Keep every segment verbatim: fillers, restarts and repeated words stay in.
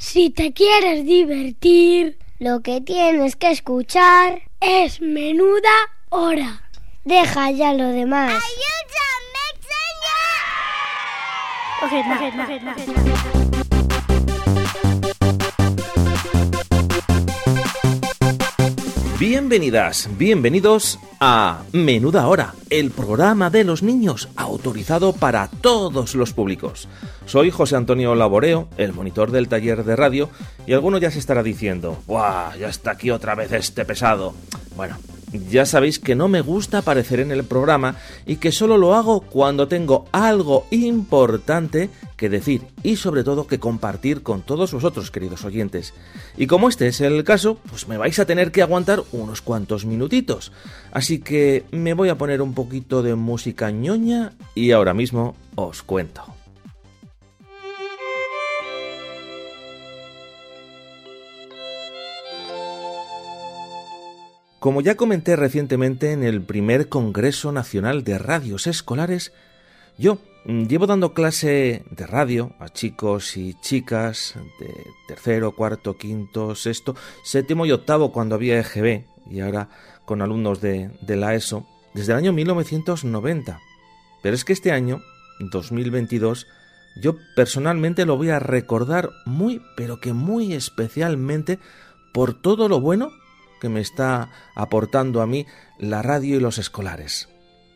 Si te quieres divertir, lo que tienes que escuchar es Menuda Hora. Deja ya lo demás. Okay, no, okay, no, okay, no, okay, no. Bienvenidas, bienvenidos a Menuda Hora, el programa de los niños autorizado para todos los públicos. Soy José Antonio Laboreo, el monitor del taller de radio, y alguno ya se estará diciendo: ¡buah! Ya está aquí otra vez este pesado. Bueno, ya sabéis que no me gusta aparecer en el programa y que solo lo hago cuando tengo algo importante que decir y sobre todo que compartir con todos vosotros, queridos oyentes. Y como este es el caso, pues me vais a tener que aguantar unos cuantos minutitos. Así que me voy a poner un poquito de música ñoña y ahora mismo os cuento. Como ya comenté recientemente en el primer Congreso Nacional de Radios Escolares, yo llevo dando clase de radio a chicos y chicas de tercero, cuarto, quinto, sexto, séptimo y octavo cuando había E G B y ahora con alumnos de, de la ESO desde el año mil novecientos noventa. Pero es que este año, dos mil veintidós, yo personalmente lo voy a recordar muy, pero que muy especialmente por todo lo bueno que me está aportando a mí la radio y los escolares.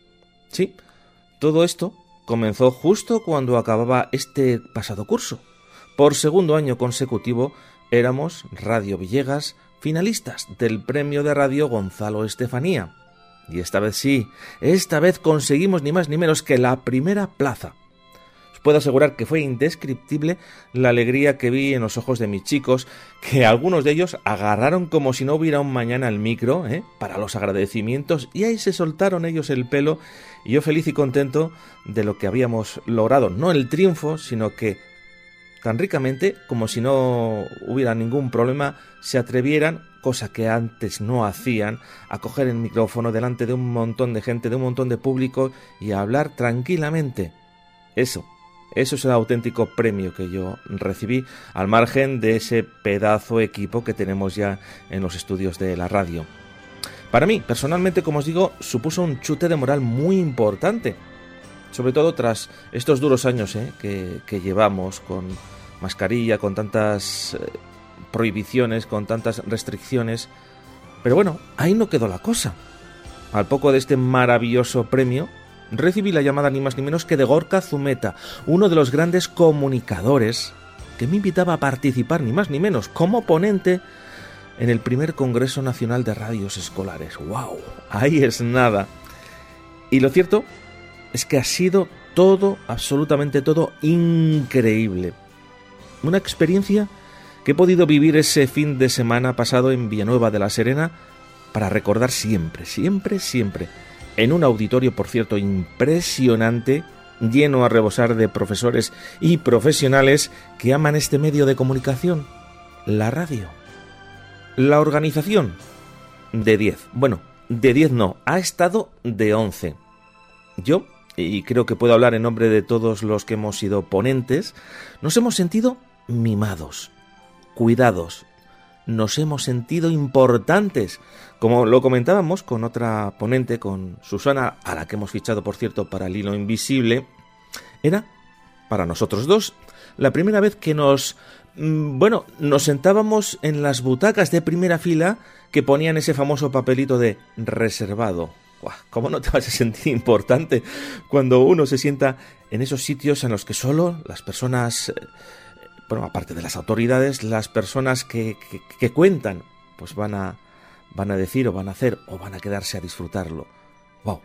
Sí, todo esto comenzó justo cuando acababa este pasado curso. Por segundo año consecutivo éramos Radio Villegas finalistas del premio de radio Gonzalo Estefanía. Y esta vez sí, esta vez conseguimos ni más ni menos que la primera plaza. Puedo asegurar que fue indescriptible la alegría que vi en los ojos de mis chicos, que algunos de ellos agarraron como si no hubiera un mañana el micro, ¿eh? para los agradecimientos, y ahí se soltaron ellos el pelo, y yo feliz y contento de lo que habíamos logrado, no el triunfo, sino que tan ricamente, como si no hubiera ningún problema, se atrevieran, cosa que antes no hacían, a coger el micrófono delante de un montón de gente, de un montón de público, y a hablar tranquilamente. Eso. Eso es el auténtico premio que yo recibí, al margen de ese pedazo equipo que tenemos ya en los estudios de la radio. Para mí, personalmente, como os digo, supuso un chute de moral muy importante, sobre todo tras estos duros años ¿eh? que, que llevamos con mascarilla, con tantas eh, prohibiciones, con tantas restricciones. Pero bueno, ahí no quedó la cosa. Al poco de este maravilloso premio, recibí la llamada ni más ni menos que de Gorka Zumeta, uno de los grandes comunicadores que me invitaba a participar ni más ni menos como ponente en el primer Congreso Nacional de Radios Escolares. ¡Wow! Ahí es nada. Y lo cierto es que ha sido todo, absolutamente todo, increíble. Una experiencia que he podido vivir ese fin de semana pasado en Villanueva de la Serena para recordar siempre, siempre, siempre. En un auditorio, por cierto, impresionante, lleno a rebosar de profesores y profesionales que aman este medio de comunicación, la radio. La organización, de diez. Bueno, de diez no, ha estado de once. Yo, y creo que puedo hablar en nombre de todos los que hemos sido ponentes, nos hemos sentido mimados, cuidados, nos hemos sentido importantes. Como lo comentábamos con otra ponente, con Susana, a la que hemos fichado, por cierto, para el hilo invisible, era, para nosotros dos, la primera vez que nos, bueno, nos sentábamos en las butacas de primera fila que ponían ese famoso papelito de reservado. ¡Guau! ¿Cómo no te vas a sentir importante cuando uno se sienta en esos sitios en los que solo las personas, bueno, aparte de las autoridades, las personas que, que, que cuentan, pues van a van a decir o van a hacer o van a quedarse a disfrutarlo. ¡Wow!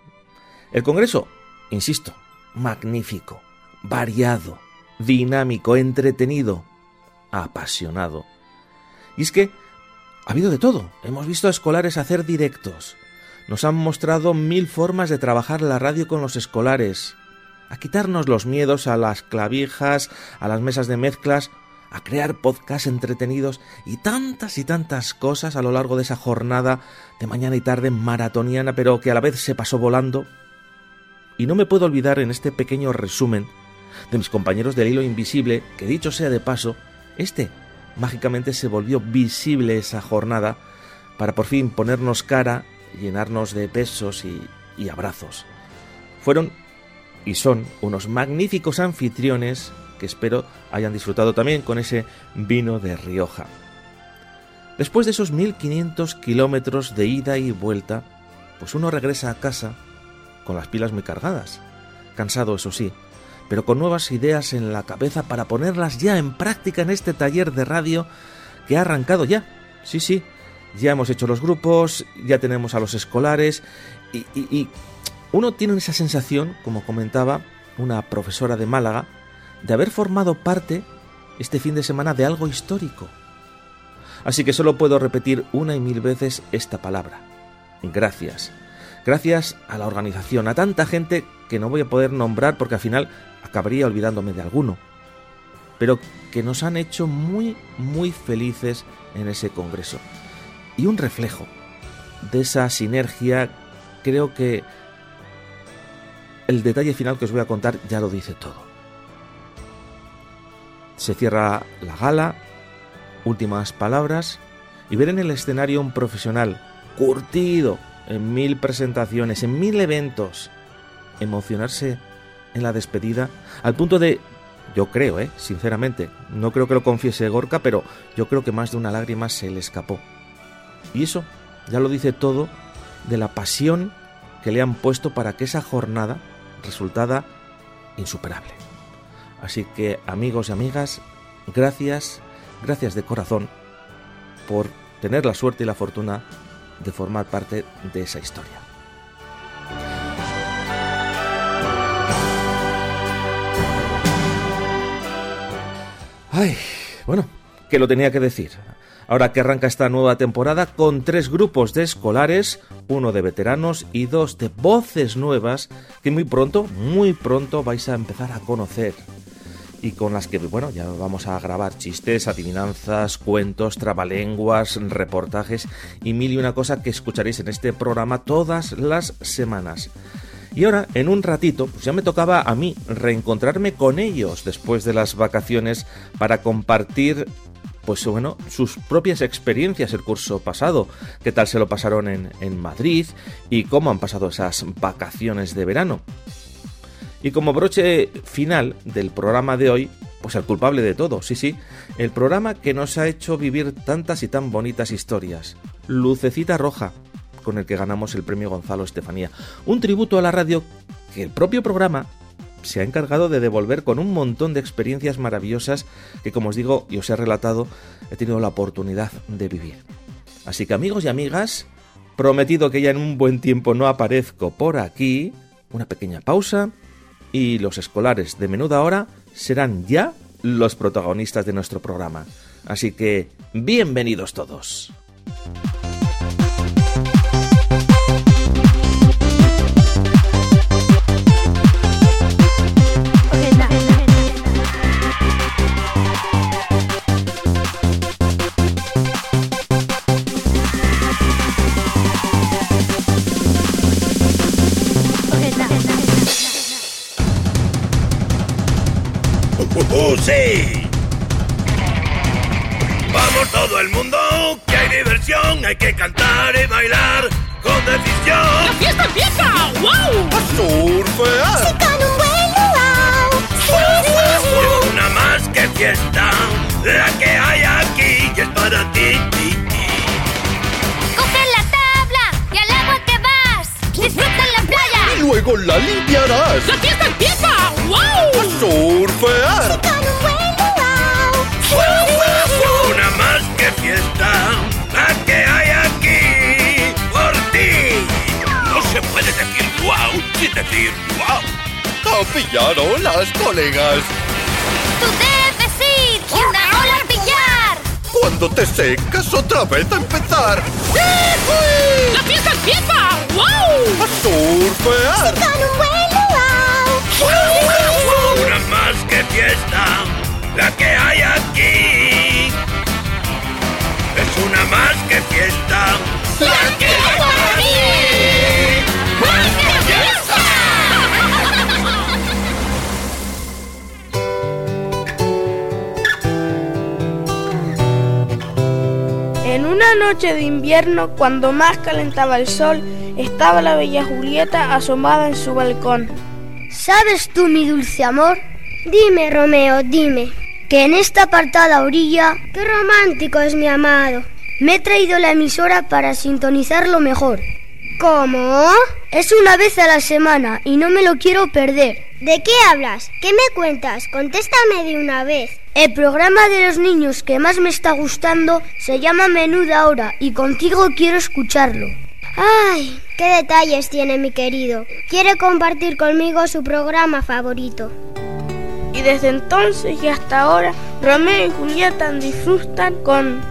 El Congreso, insisto, magnífico, variado, dinámico, entretenido, apasionado. Y es que ha habido de todo. Hemos visto a escolares hacer directos. Nos han mostrado mil formas de trabajar la radio con los escolares, a quitarnos los miedos a las clavijas, a las mesas de mezclas, a crear podcasts entretenidos y tantas y tantas cosas a lo largo de esa jornada de mañana y tarde maratoniana, pero que a la vez se pasó volando. Y no me puedo olvidar en este pequeño resumen de mis compañeros del hilo invisible, que dicho sea de paso, Este, mágicamente se volvió visible esa jornada para por fin ponernos cara, llenarnos de besos y, y abrazos. Fueron y son unos magníficos anfitriones que espero hayan disfrutado también con ese vino de Rioja. Después de esos mil quinientos kilómetros de ida y vuelta, pues uno regresa a casa con las pilas muy cargadas, cansado eso sí, pero con nuevas ideas en la cabeza para ponerlas ya en práctica en este taller de radio que ha arrancado ya. Sí, sí, ya hemos hecho los grupos, ya tenemos a los escolares y, y, y uno tiene esa sensación, como comentaba una profesora de Málaga, de haber formado parte este fin de semana de algo histórico. Así que solo puedo repetir una y mil veces esta palabra: gracias. Gracias a la organización, a tanta gente que no voy a poder nombrar porque al final acabaría olvidándome de alguno, pero que nos han hecho muy, muy felices en ese congreso. Y un reflejo de esa sinergia, creo que el detalle final que os voy a contar ya lo dice todo. Se cierra la gala, últimas palabras, y ver en el escenario un profesional curtido en mil presentaciones, en mil eventos, emocionarse en la despedida al punto de, yo creo, eh, sinceramente, no creo que lo confiese Gorka, pero yo creo que más de una lágrima se le escapó. Y eso ya lo dice todo de la pasión que le han puesto para que esa jornada resultara insuperable. Así que, amigos y amigas, gracias, gracias de corazón por tener la suerte y la fortuna de formar parte de esa historia. Ay, bueno, que lo tenía que decir. Ahora que arranca esta nueva temporada con tres grupos de escolares, uno de veteranos y dos de voces nuevas que muy pronto, muy pronto vais a empezar a conocer. Y con las que, bueno, ya vamos a grabar chistes, adivinanzas, cuentos, trabalenguas, reportajes y mil y una cosa que escucharéis en este programa todas las semanas. Y ahora, en un ratito, pues ya me tocaba a mí reencontrarme con ellos después de las vacaciones para compartir, pues bueno, sus propias experiencias el curso pasado, qué tal se lo pasaron en, en Madrid y cómo han pasado esas vacaciones de verano. Y como broche final del programa de hoy, pues el culpable de todo, sí, sí, el programa que nos ha hecho vivir tantas y tan bonitas historias, Lucecita Roja, con el que ganamos el premio Gonzalo Estefanía. Un tributo a la radio que el propio programa se ha encargado de devolver con un montón de experiencias maravillosas que, como os digo y os he relatado, he tenido la oportunidad de vivir. Así que, amigos y amigas, prometido que ya en un buen tiempo no aparezco por aquí, una pequeña pausa y los escolares de menuda hora serán ya los protagonistas de nuestro programa. Así que, bienvenidos todos. ¡Uh, sí! ¡Vamos todo el mundo! ¡Que hay diversión! ¡Hay que cantar y bailar con decisión! ¡La fiesta empieza! ¡Wow! ¡A surfear! Sí, con un buen luau. Sí, sí, sí. Una más que fiesta, la que hay aquí y es para ti, ti, ti. ¡Coge la tabla y al agua te vas! ¡Disfruta en la playa! Y luego la limpiarás. ¡La fiesta empieza! ¡Wow! ¡A surfear! Sí, con un buen luau. Sí, sí, sí. Una más que fiesta, la que hay aquí por ti. No se puede decir wow sin decir wow. ¡A pillar olas, colegas! ¡Tú debes ir y una ola a pillar! Cuando te secas otra vez a empezar. ¡La fiesta empieza! ¡Wow! ¡A surfear! Con un buen luau. Sí, sí, sí. Una más que fiesta, la que hay aquí. Es una más que fiesta, la que hay aquí. ¡Más que fiesta! una noche de invierno, cuando más calentaba el sol, estaba la bella Julieta asomada en su balcón. ¿Sabes tú, mi dulce amor? Dime, Romeo, dime, que en esta apartada orilla, qué romántico es mi amado. Me he traído la emisora para sintonizarlo mejor. ¿Cómo? Es una vez a la semana y no me lo quiero perder. ¿De qué hablas? ¿Qué me cuentas? Contéstame de una vez. El programa de los niños que más me está gustando se llama Menuda Hora y contigo quiero escucharlo. ¡Ay! ¡Qué detalles tiene mi querido! Quiere compartir conmigo su programa favorito. Y desde entonces y hasta ahora, Romeo y Julieta disfrutan con...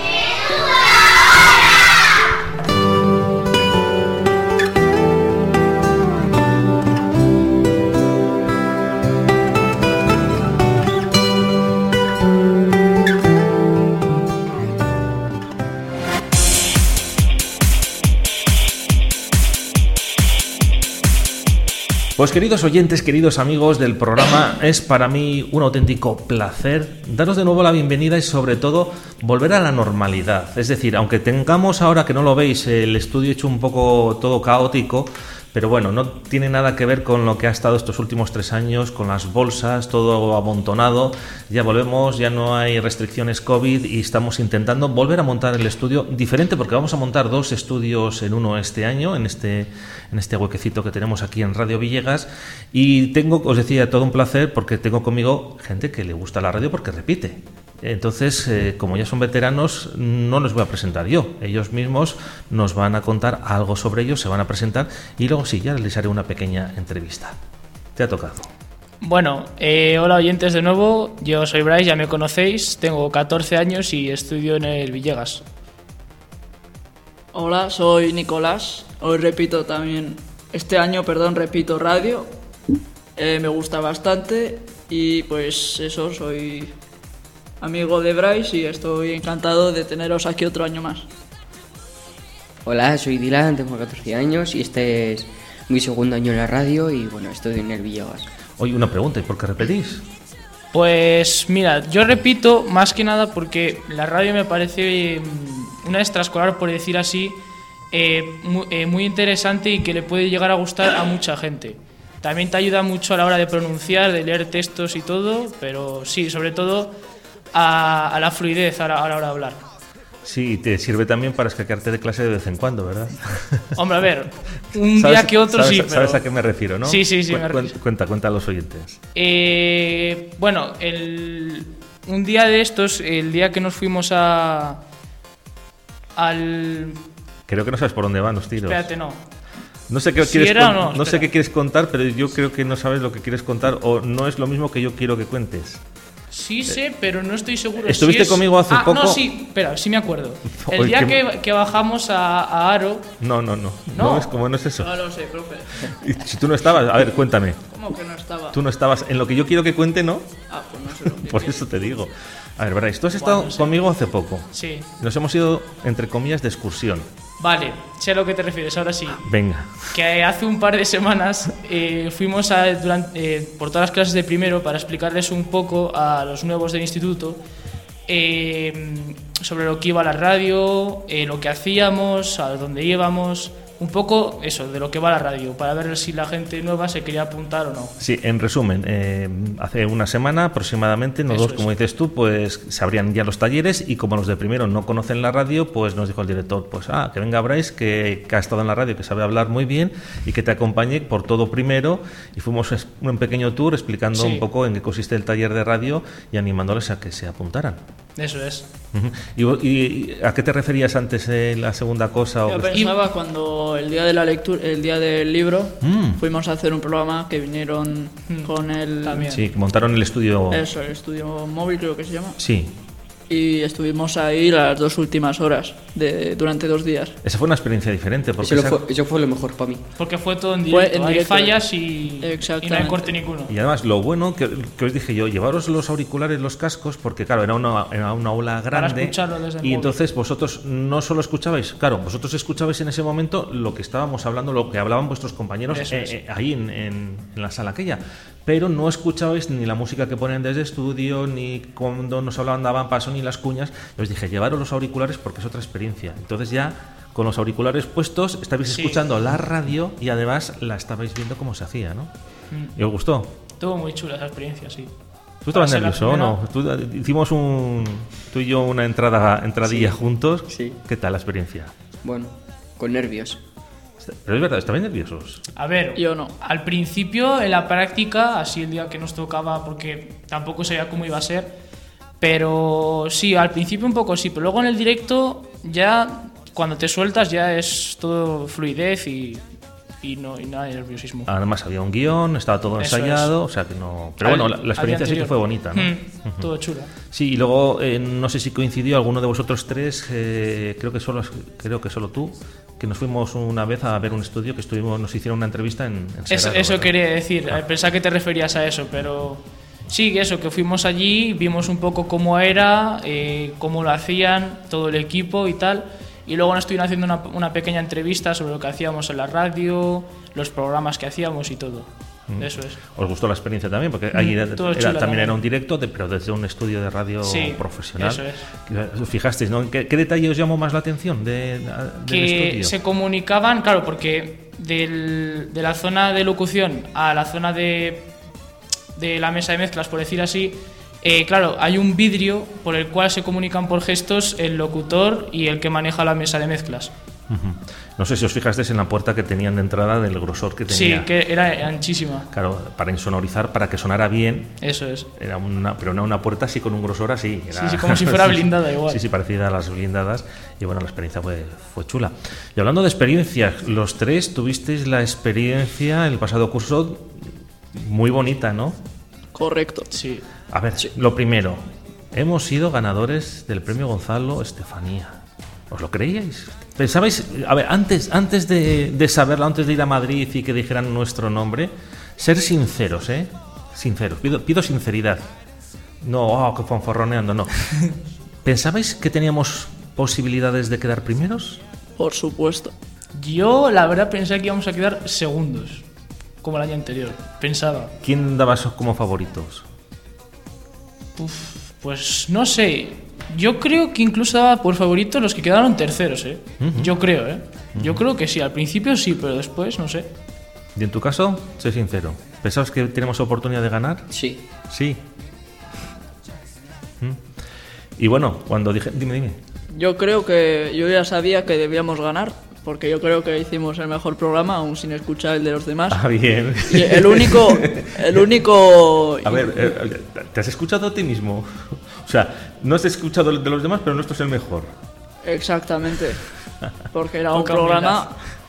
Pues queridos oyentes, queridos amigos del programa, es para mí un auténtico placer daros de nuevo la bienvenida y sobre todo volver a la normalidad. Es decir, aunque tengamos ahora, que no lo veis, el estudio hecho un poco todo caótico, pero bueno, no tiene nada que ver con lo que ha estado estos últimos tres años, con las bolsas, todo amontonado. Ya volvemos, ya no hay restricciones COVID y estamos intentando volver a montar el estudio diferente, porque vamos a montar dos estudios en uno este año, en este, en este huequecito que tenemos aquí en Radio Villegas. Y tengo, os decía, todo un placer porque tengo conmigo gente que le gusta la radio porque repite. Entonces, eh, como ya son veteranos, no los voy a presentar yo. Ellos mismos nos van a contar algo sobre ellos, se van a presentar y luego sí, ya les haré una pequeña entrevista. Te ha tocado. Bueno, eh, hola oyentes de nuevo, yo soy Bryce, ya me conocéis, tengo catorce años y estudio en el Villegas. Hola, soy Nicolás, hoy repito también, este año, perdón, repito radio, eh, me gusta bastante y pues eso, soy amigo de Bryce y estoy encantado de teneros aquí otro año más. Hola, soy Dylan, tengo catorce años y este es mi segundo año en la radio y bueno, estoy en el Villegas. Oye, una pregunta, ¿y por qué repetís? Pues mira, yo repito más que nada porque la radio me parece una extraescolar, por decir así, eh, muy, eh, muy interesante y que le puede llegar a gustar a mucha gente. También te ayuda mucho a la hora de pronunciar, de leer textos y todo, pero sí, sobre todo a, a la fluidez a la, a la hora de hablar. Sí, te sirve también para escaquearte de clase de vez en cuando, ¿verdad? Hombre, a ver, un día que otro sabes, sí, pero... ¿Sabes a qué me refiero, no? Sí, sí, sí, Cu- me refiero. Cuenta, cuenta a los oyentes. Eh, bueno, el, un día de estos, el día que nos fuimos a... al... Creo que no sabes por dónde van los tiros. Espérate, no. No sé qué ¿Sí quieres era con- o no? no sé Espera. qué quieres contar, pero yo creo que no sabes lo que quieres contar o no es lo mismo que yo quiero que cuentes. Sí sé, pero no estoy seguro. ¿Estuviste si es... conmigo hace ah, poco? No, sí, espera, sí me acuerdo. El Oye, día qué- que, que bajamos a, a Aro... No, no, no. No. No, es como no es eso. No lo sé, profe. Y si tú no estabas, a ver, cuéntame. ¿Cómo que no estaba? Tú no estabas en lo que yo quiero que cuente, ¿no? Ah, pues no sé lo que Por quiero. eso te digo. A ver, Bryce, tú has estado Bueno, sí. conmigo hace poco. Sí. Nos hemos ido, entre comillas, de excursión. Vale, sé a lo que te refieres, ahora sí. Venga. Que hace un par de semanas eh, fuimos a, durante, eh, por todas las clases de primero para explicarles un poco a los nuevos del instituto eh, sobre lo que iba la radio, eh, lo que hacíamos, a dónde íbamos, un poco eso, de lo que va la radio, para ver si la gente nueva se quería apuntar o no. Sí, en resumen, eh, hace una semana aproximadamente, nosotros, Eso es. como dices tú, pues se abrían ya los talleres y como los de primero no conocen la radio, pues nos dijo el director, pues ah, que venga Bryce, que, que ha estado en la radio, que sabe hablar muy bien y que te acompañe por todo primero y fuimos es- un pequeño tour explicando Sí. un poco en qué consiste el taller de radio y animándoles a que se apuntaran. Eso es. Ujú. ¿Y, vo- y- y a qué te referías antes de la segunda cosa? Yo o que- pensaba cuando el día de la lectura, el día del libro, Mm. fuimos a hacer un programa que vinieron con el... También. Sí, que montaron el estudio. Eso, el estudio móvil creo que se llama. Sí. Y estuvimos ahí las dos últimas horas, de, durante dos días. Esa fue una experiencia diferente. Porque Eso, lo esa- fue, eso fue lo mejor para mí. Porque fue todo en Fue directo, en hay directo. fallas y, y no hay Exactamente. corte ninguno. Y además, lo bueno que, que os dije yo, llevaros los auriculares, los cascos, porque claro, era una, era una aula Para grande. escucharlo desde el y móvil. entonces vosotros no solo escuchabais, claro, vosotros escuchabais en ese momento lo que estábamos hablando, lo que hablaban vuestros compañeros Eso eh, es. eh, ahí en, en- en la sala aquella. Pero no escuchabais ni la música que ponen desde estudio, ni cuando nos hablaban daban paso, ni mí las cuñas, y os dije, llevaros los auriculares porque es otra experiencia. Entonces ya con los auriculares puestos estabais Sí. escuchando la radio y además la estabais viendo cómo se hacía, ¿no? Mm. ¿Y os gustó? Estuvo muy chula esa experiencia, sí. ¿Tú estabas Para ser la nervioso o no? primera- Tú- hicimos un, tú y yo una entrada, entradilla Sí. juntos. Sí. ¿Qué tal la experiencia? Bueno, con nervios. Pero es verdad, ¿estabais nerviosos? A ver, Yo no. al principio en la práctica, así el día que nos tocaba, porque tampoco sabía cómo iba a ser, pero sí, al principio un poco sí, pero luego en el directo ya cuando te sueltas ya es todo fluidez y, y no y nada de nerviosismo. Además había un guión, estaba todo Eso ensayado, o sea que no... Pero Al- bueno, la, la al experiencia día sí que anterior. fue bonita, ¿no? Mm, Ujú. Todo chulo. Sí, y luego eh, no sé si coincidió alguno de vosotros tres, eh, creo que solo creo que solo tú, que nos fuimos una vez a ver un estudio que estuvimos, nos hicieron una entrevista en, en Eso, Sagrado, eso ¿verdad? quería decir, Ah. eh, pensaba que te referías a eso, pero sí, eso, que fuimos allí, vimos un poco cómo era, eh, cómo lo hacían, todo el equipo y tal, y luego nos estuvieron haciendo una, una pequeña entrevista sobre lo que hacíamos en la radio, los programas que hacíamos y todo. Mm. Eso es. ¿Os gustó la experiencia también? Porque ahí Mm, era- todo era- chulo también también. era un directo, de- pero desde un estudio de radio Sí, profesional. eso es. Que- Fijasteis, ¿no? ¿Qué, qué detalle os llamó más la atención de, del Que estudio? se comunicaban, claro, porque del- de la zona de locución a la zona de, de la mesa de mezclas, por decir así, eh, claro, hay un vidrio por el cual se comunican por gestos el locutor y el que maneja la mesa de mezclas. Ujú. No sé si os fijasteis en la puerta que tenían de entrada del grosor que tenía. Sí, que era anchísima. Claro, para insonorizar, para que sonara bien. Eso es. Era una, pero no una puerta así con un grosor así. Era- Sí, sí, como si fuera blindada igual. Sí, sí, parecida a las blindadas. Y bueno, la experiencia fue, fue chula. Y hablando de experiencias, los tres tuvisteis la experiencia el pasado curso muy bonita, ¿no? Correcto. Sí. A ver, lo primero, hemos sido ganadores del premio Gonzalo Estefanía. ¿Os lo creíais? ¿Pensabais, a ver, antes, antes de, de saberlo, antes de ir a Madrid y que dijeran nuestro nombre, ser sinceros, ¿eh? Sinceros, pido, pido sinceridad. No, oh, que fanfarroneando, no. ¿Pensabais que teníamos posibilidades de quedar primeros? Por supuesto. Yo, la verdad, pensé que íbamos a quedar segundos, como el año anterior. Pensaba. ¿Quién dabas como favoritos? Uf, pues no sé. Yo creo que incluso daba por favorito los que quedaron terceros, ¿eh? Ujú. Yo creo, ¿eh? Yo creo que sí. Al principio sí, pero después no sé. Y en tu caso, sé sincero, ¿pensabas que tenemos oportunidad de ganar? Sí. Sí. ¿Mm? Y bueno, cuando dije... Dime, dime. Yo creo que yo ya sabía que debíamos ganar, porque yo creo que hicimos el mejor programa, aún sin escuchar el de los demás. Ah, bien. Y el único, el único... A ver, eh, ¿te has escuchado a ti mismo? O sea, no has escuchado el de los demás, pero nuestro es el mejor. Exactamente. Porque era un Poca programa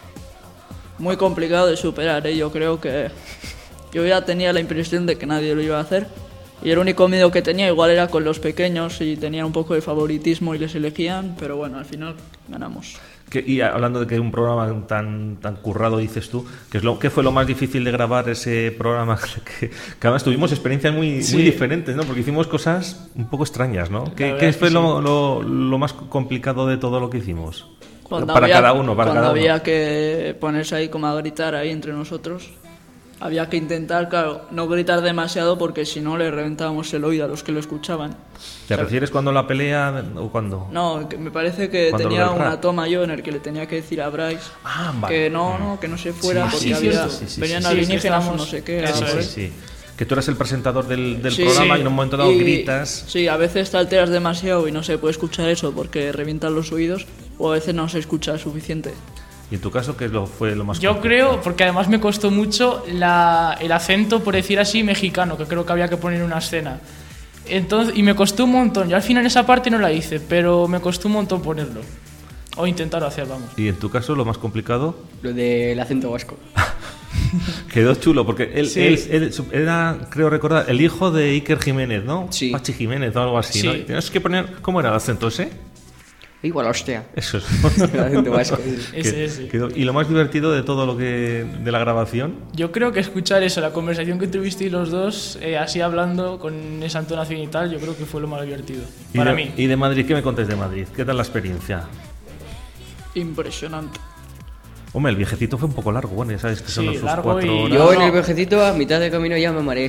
muy complicado de superar, ¿eh? Yo creo que yo ya tenía la impresión de que nadie lo iba a hacer. Y el único miedo que tenía igual era con los pequeños y tenían un poco de favoritismo y les elegían, pero bueno, al final ganamos. Que, y hablando de que un programa tan tan currado, dices tú, ¿qué, es lo, ¿qué fue lo más difícil de grabar ese programa? Que, que además tuvimos experiencias muy, Sí. muy diferentes, ¿no? Porque hicimos cosas un poco extrañas, ¿no? ¿Qué, verdad qué es que fue sí. lo, lo, lo más complicado de todo lo que hicimos? Cuando para había, cada uno, para cuando cada uno. había que ponerse ahí como a gritar ahí entre nosotros, había que intentar, claro, no gritar demasiado porque si no le reventábamos el oído a los que lo escuchaban. ¿Te refieres cuando la pelea o cuando? No, que me parece que Cuando lo tenía del rap. una toma yo en el que le tenía que decir a Bryce Ah, vale. que no, no, que no se fuera Sí, porque sí, había, cierto. Sí, sí, venían sí, sí, alienígenas que o estábamos- no sé qué. eso algo Sí, de- sí. Que tú eras el presentador del, del Sí, programa sí. y en un momento dado Y- gritas. Sí, a veces te alteras demasiado y no se puede escuchar eso porque revientan los oídos, o a veces no se escucha suficiente. ¿Y en tu caso qué es lo, fue lo más Yo complicado? creo, porque además me costó mucho la, el acento, por decir así, mexicano, que creo que había que poner en una escena. Entonces, y me costó un montón. Yo al final esa parte no la hice, pero me costó un montón ponerlo. O intentarlo hacer, vamos. ¿Y en tu caso lo más complicado? Lo del acento vasco. Quedó chulo, porque él, Sí. él- él era, creo recordar, el hijo de Iker Jiménez, ¿no? Sí. Pachi Jiménez o algo así, Sí. ¿no? Y tienes que poner, ¿cómo era el acento ese? Igual, hostia. Eso es. El acento vasco. Ese, Que- ese. quedó- y lo más divertido de todo lo que de la grabación, Yo creo que escuchar eso, la conversación que tuvisteis los dos, eh, así hablando, con esa entonación y tal, yo creo que fue lo más divertido. y Para de, mí. y de Madrid, ¿qué me contáis de Madrid? ¿Qué tal la experiencia? Impresionante. Hombre, el viejecito fue un poco largo, bueno, ya sabes que son Sí, sus largo cuatro y- horas. Yo en No. el viejecito a mitad de camino ya me mareé.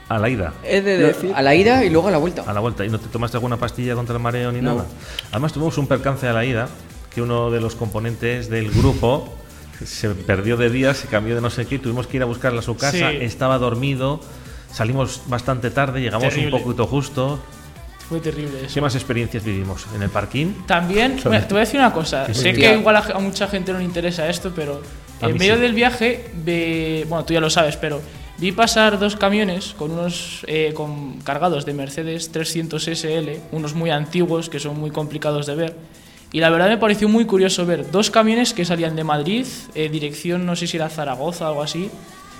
A la ida. He de decir... A la ida y luego a la vuelta. A la vuelta. ¿Y no te tomaste alguna pastilla contra el mareo ni No. nada? Además tuvimos un percance a la ida, que uno de los componentes del grupo se perdió de día, se cambió de no sé qué, tuvimos que ir a buscarla a su casa, Sí. estaba dormido, salimos bastante tarde, llegamos Terrible. un poquito justo. Fue terrible eso. ¿Qué más experiencias vivimos? ¿En el parking? También, mira, te voy a decir una cosa. Sí, sé sí. que igual a, a mucha gente no le interesa esto, pero A en mí medio sí. del viaje, ve, bueno, tú ya lo sabes, pero vi pasar dos camiones con unos eh, con, cargados de Mercedes trescientos ese ele, unos muy antiguos que son muy complicados de ver. Y la verdad me pareció muy curioso ver dos camiones que salían de Madrid, eh, dirección no sé si era Zaragoza o algo así,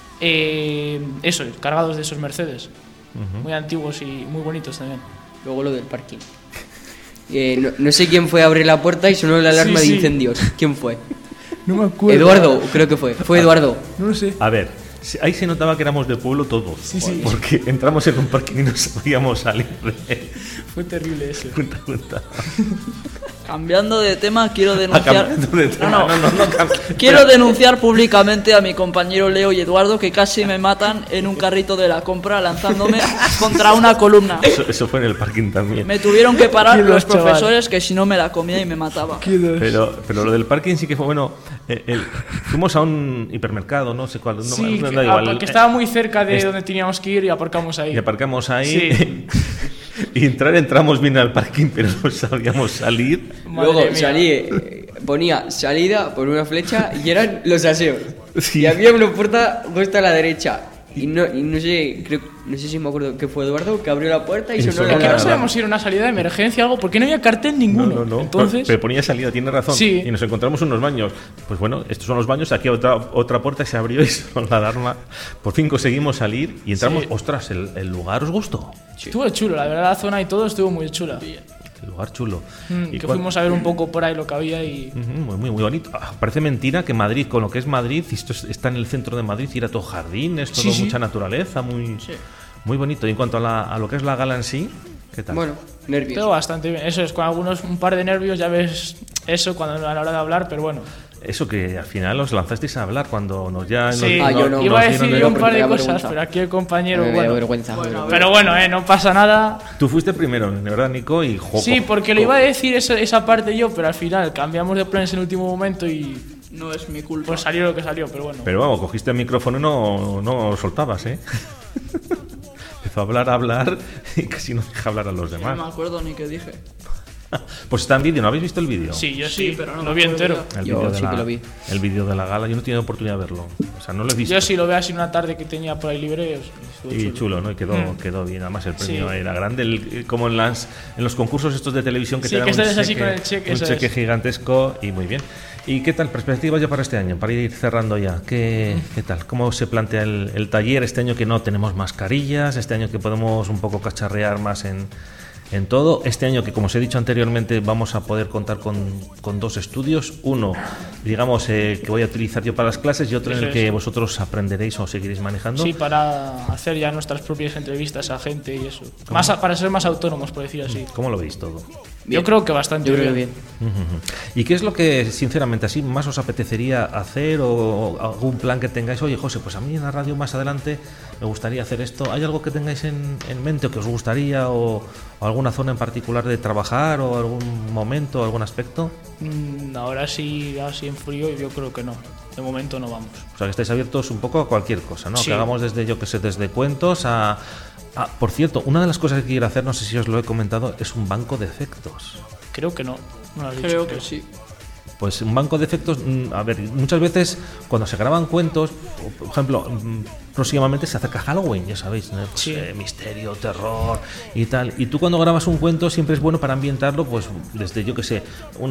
eh, eso, cargados de esos Mercedes. Uh-huh. Muy antiguos y muy bonitos también. Luego lo del parking. Eh, no, no sé quién fue a abrir la puerta y sonó la alarma Sí, sí. de incendios. ¿Quién fue? No me acuerdo. Eduardo, creo que fue. Fue Eduardo. No lo sé. A ver, se- ahí se notaba que éramos de pueblo todos. Sí, sí. Porque entramos en un parking y no sabíamos salir de él. Fue terrible eso. Cuenta, cuenta. Cambiando de tema, quiero Ah, denunciar... cambiando de tema. No, no. No, no, no, cam- Quiero denunciar públicamente a mi compañero Leo y Eduardo que casi me matan en un carrito de la compra lanzándome contra una columna. Eso, eso fue en el parking también. Me tuvieron que parar Qué los dos, chaval. profesores que si no me la comía y me mataba. Pero, pero lo del parking sí que fue bueno. eh, el- fuimos a un hipermercado, no sé cuál. No, Sí, no, que, da igual. ah, porque estaba muy cerca de es- donde teníamos que ir y aparcamos ahí. Y aparcamos ahí. Sí. Y entrar, entramos bien al parking, pero no sabíamos salir. Madre Luego mía. salí, eh, ponía salida por una flecha y eran los aseos. Sí. Y había una puerta justo a la derecha. Y no, y no sé, creo, no sé si me acuerdo que fue Eduardo que abrió la puerta y Y sonó sonó la ¿Por qué la no alarma. sabíamos ir a una salida de emergencia o algo? Porque no había cartel ninguno. No, no, no. Entonces, Pero ponía salida, tiene razón. Sí. Y nos encontramos unos baños. Pues bueno, estos son los baños. Aquí otra, otra puerta se abrió y sonó la alarma. Por fin conseguimos salir y entramos. Sí. Ostras, el, el lugar os gustó. estuvo chulo, la verdad, la zona y todo estuvo muy chula. El lugar chulo. Mm, ¿Y que cuál- fuimos a ver un poco por ahí lo que había y... Ujú, Muy, muy, muy bonito. Ah, parece mentira que Madrid, con lo que es Madrid, y esto es- está en el centro de Madrid, y era todo jardines, todo Sí, sí. mucha naturaleza, muy, muy bonito. Y en cuanto a, la- a lo que es la gala en sí, ¿qué tal? Bueno, Todo nervios. bastante bien. Eso es, con algunos, un par de nervios ya ves eso cuando a la hora de hablar, pero bueno. Eso que al final os lanzasteis a hablar cuando nos ya nos, Sí, Ah, yo no. iba a nos decir dieron yo el- un par de me da cosas, vergüenza. pero aquí el compañero, Me da bueno. vergüenza. Pero bueno, eh, no pasa nada. Tú fuiste primero, de verdad, Nico, y jo, Sí, co- porque lo iba a decir esa, esa parte yo, pero al final cambiamos de planes en el último momento y No es mi culpa. pues salió lo que salió, pero bueno. Pero vamos, cogiste el micrófono y no, no soltabas, ¿eh? Empezó a hablar, a hablar y casi no deja hablar a los No demás. me acuerdo ni qué dije. Pues está en vídeo, ¿no habéis visto el vídeo? Sí, yo sí, Sí, pero no lo me vi acuerdo entero. ya. El Yo vídeo de sí la- que lo vi. El vídeo de la gala, yo no he tenido oportunidad de verlo. O sea, no lo he visto. Yo sí lo veo así una tarde que tenía por ahí libre. estuvo Y chulo, ¿no? Y quedó, Mm. quedó bien. Además, el Sí. premio era grande. El- como en, las, en los concursos estos de televisión que Sí, te dan que un sales así cheque, con el cheque, un eso cheque es. gigantesco y muy bien. ¿Y qué tal? ¿Perspectivas ya para este año? Para ir cerrando ya. ¿Qué, Mm. qué tal? ¿Cómo se plantea el, el taller este año que no tenemos mascarillas? Este año que podemos un poco cacharrear más en, en todo. Este año que, como os he dicho anteriormente, vamos a poder contar con, con dos estudios. Uno, digamos, eh, que voy a utilizar yo para las clases y otro en Eso el que es. vosotros aprenderéis o seguiréis manejando. Sí, para hacer ya nuestras propias entrevistas a gente y eso. Más a- para ser más autónomos, por decir así. ¿Cómo lo veis todo? Yo creo que bastante Yo creo que bien. bien. Ujú. ¿Y qué es lo que, sinceramente, así más os apetecería hacer o, o algún plan que tengáis? Oye, José, pues a mí en la radio más adelante me gustaría hacer esto. ¿Hay algo que tengáis en, en mente o que os gustaría o, o alguna zona en particular de trabajar o algún momento, algún aspecto? Mm, ahora sí, así en frío, yo creo que no. De momento no vamos. O sea, que estáis abiertos un poco a cualquier cosa, ¿no? Sí. Que hagamos desde, yo que sé, desde cuentos a... Ah, por cierto, una de las cosas que quiero hacer, no sé si os lo he comentado, es un banco de efectos. Creo que no. No lo has dicho, Creo que sí. Pues un banco de efectos, mm, a ver, muchas veces cuando se graban cuentos, o, por ejemplo, mm, próximamente se acerca Halloween, ya sabéis, ¿no? Pues, Sí. eh, misterio, terror y tal. Y tú cuando grabas un cuento siempre es bueno para ambientar pues desde, yo que sé,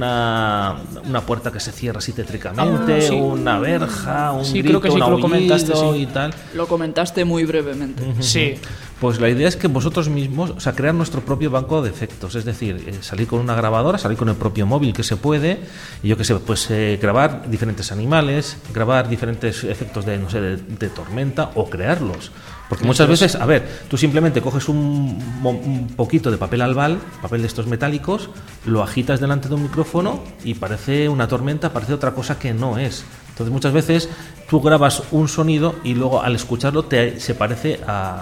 una, una puerta que se cierra así tétricamente, Ah, sí. una verja, un Sí, grito, creo que sí un que lo comentaste, aullido sí. y tal. Lo comentaste muy brevemente. Sí. Pues la idea es que vosotros mismos, o sea, crear nuestro propio banco de efectos, es decir, eh, salir con una grabadora, salir con el propio móvil que se puede, y yo que sé, pues eh, grabar diferentes animales, grabar diferentes efectos de, no sé, de, de tormenta o crearlos. Porque muchas veces, a ver, tú simplemente coges un, mo- un poquito de papel albal, papel de estos metálicos, lo agitas delante de un micrófono y parece una tormenta, parece otra cosa que no es. Entonces muchas veces tú grabas un sonido y luego al escucharlo te, se parece a,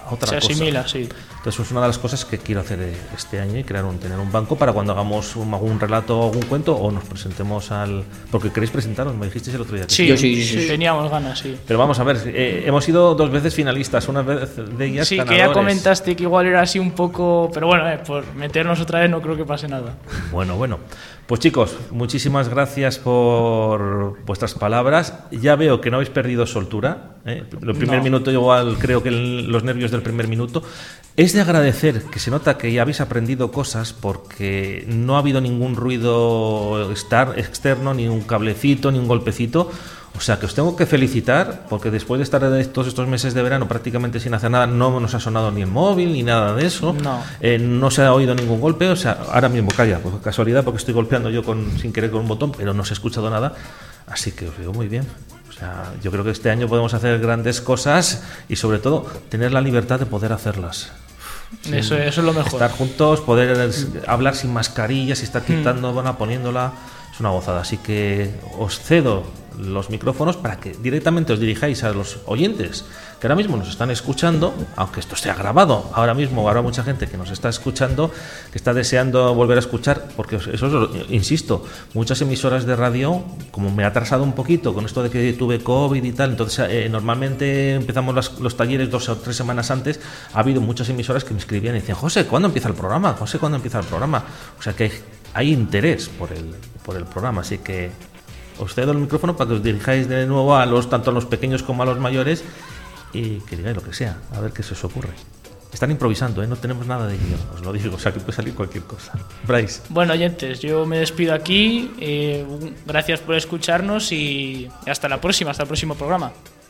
a otra se cosa. asimila, sí. Entonces es una de las cosas que quiero hacer este año, y crear un, tener un banco para cuando hagamos un, algún relato o algún cuento o nos presentemos al... Porque queréis presentaros, me dijisteis el otro día. Que sí, Yo sí, sí, sí. teníamos ganas, sí. Pero vamos a ver, eh, hemos sido dos veces finalistas, una vez de ellas Sí, ganadores. que ya comentaste que igual era así un poco... Pero bueno, eh, por meternos otra vez no creo que pase nada. Bueno, bueno. Pues chicos, muchísimas gracias por vuestras palabras. Ya veo que no habéis perdido soltura. ¿eh? El primer No. minuto igual creo que el- los nervios del primer minuto. Es de agradecer que se nota que ya habéis aprendido cosas, porque no ha habido ningún ruido estar- externo, ni un cablecito, ni un golpecito. O sea que os tengo que felicitar, porque después de estar todos estos meses de verano prácticamente sin hacer nada, no nos ha sonado ni el móvil ni nada de eso. No. Eh, no se ha oído ningún golpe. O sea, ahora mismo, calla, pues casualidad, porque estoy golpeando yo con, sin querer con un botón, pero no se ha escuchado nada. Así que os veo muy bien. O sea, yo creo que este año podemos hacer grandes cosas y sobre todo tener la libertad de poder hacerlas. Sin Eso, eso es lo mejor. Estar juntos, poder hablar sin mascarillas y estar quitándola, poniéndola, es una gozada. Así que os cedo los micrófonos para que directamente os dirijáis a los oyentes que ahora mismo nos están escuchando, aunque esto sea grabado. Ahora mismo habrá mucha gente que nos está escuchando, que está deseando volver a escuchar, porque eso es lo- insisto, muchas emisoras de radio, como me ha atrasado un poquito con esto de que tuve COVID y tal, entonces eh, normalmente empezamos las- los talleres dos o tres semanas antes. Ha habido muchas emisoras que me escribían y decían: José, ¿cuándo empieza el programa? José, ¿cuándo empieza el programa? O sea que hay, hay interés por el, por el programa, así que os cedo el micrófono para que os dirijáis de nuevo a los, tanto a los pequeños como a los mayores, y que digáis lo que sea, a ver qué se os ocurre. Están improvisando, ¿eh? No tenemos nada de guión, os lo digo, o sea que puede salir cualquier cosa. Bryce. Bueno, oyentes, yo me despido aquí. eh, gracias por escucharnos y hasta la próxima, hasta el próximo programa.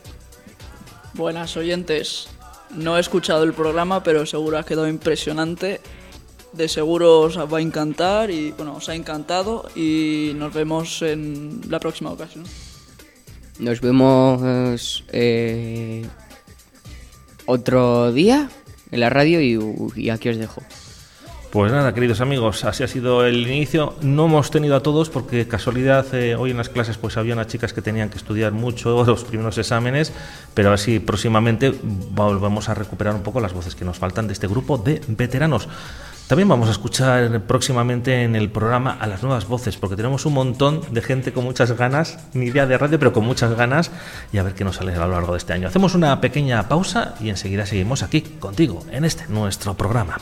Buenas oyentes, no he escuchado el programa, pero seguro ha quedado impresionante. De seguro os va a encantar y bueno, os ha encantado y nos vemos en la próxima ocasión. Nos vemos eh, otro día en la radio y, y aquí os dejo. Pues nada, queridos amigos, así ha sido el inicio. No hemos tenido a todos porque casualidad eh, hoy en las clases pues había unas chicas que tenían que estudiar mucho los primeros exámenes, pero así próximamente volvemos a recuperar un poco las voces que nos faltan de este grupo de veteranos. También vamos a escuchar próximamente en el programa a las nuevas voces, porque tenemos un montón de gente con muchas ganas, ni idea de radio, pero con muchas ganas, y a ver qué nos sale a lo largo de este año. Hacemos una pequeña pausa y enseguida seguimos aquí contigo en este nuestro programa.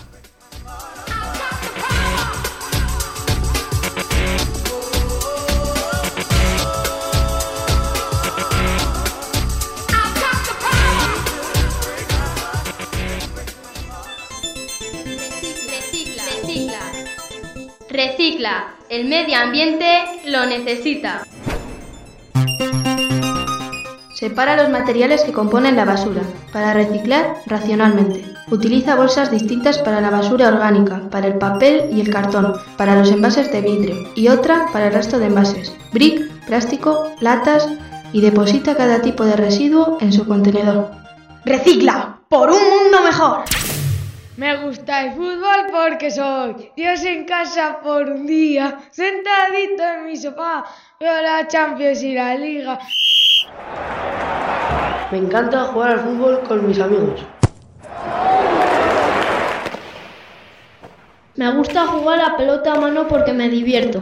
Recicla, el medio ambiente lo necesita. Separa los materiales que componen la basura, para reciclar racionalmente. Utiliza bolsas distintas para la basura orgánica, para el papel y el cartón, para los envases de vidrio y otra para el resto de envases, brick, plástico, latas, y deposita cada tipo de residuo en su contenedor. Recicla, por un mundo mejor. Me gusta el fútbol porque soy Dios en casa por un día, sentadito en mi sofá, veo la Champions y la Liga. Me encanta jugar al fútbol con mis amigos. Me gusta jugar a pelota a mano porque me divierto.